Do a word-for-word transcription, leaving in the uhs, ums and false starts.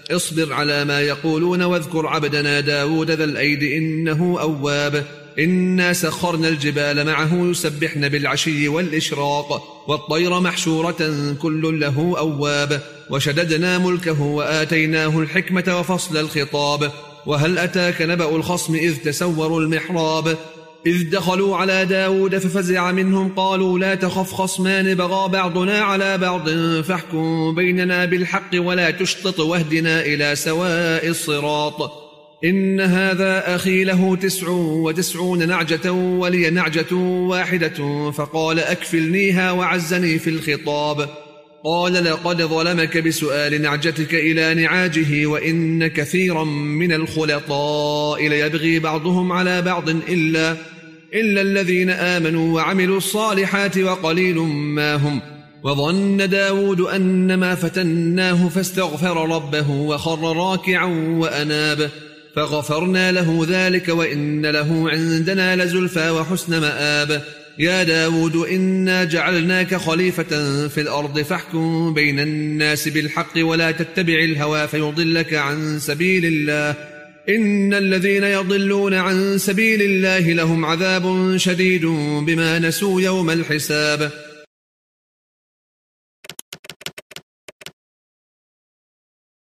اصبر على ما يقولون واذكر عبدنا داود ذا الأيد إنه أواب إنا سخرنا الجبال معه يسبحن بالعشي والإشراق والطير محشورة كل له أواب وشددنا ملكه وآتيناه الحكمة وفصل الخطاب وهل أتاك نبأ الخصم إذ تسوروا المحراب إذ دخلوا على داود ففزع منهم قالوا لا تخف خصمان بغى بعضنا على بعض فاحكم بيننا بالحق ولا تشطط واهدنا إلى سواء الصراط إن هذا أخي له تسع وتسعون نعجة ولي نعجة واحدة فقال أكفلنيها وعزني في الخطاب قال لقد ظلمك بسؤال نعجتك إلى نعاجه وإن كثيرا من الخلطاء ليبغي بعضهم على بعض إلا, إلا الذين آمنوا وعملوا الصالحات وقليل ما هم وظن داود أنما فتناه فاستغفر ربه وخر راكعا وأناب فغفرنا له ذلك وإن له عندنا لزلفى وحسن مآب يا داود إنا جعلناك خليفة في الأرض فاحكم بين الناس بالحق ولا تتبع الهوى فيضلك عن سبيل الله إن الذين يضلون عن سبيل الله لهم عذاب شديد بما نسوا يوم الحساب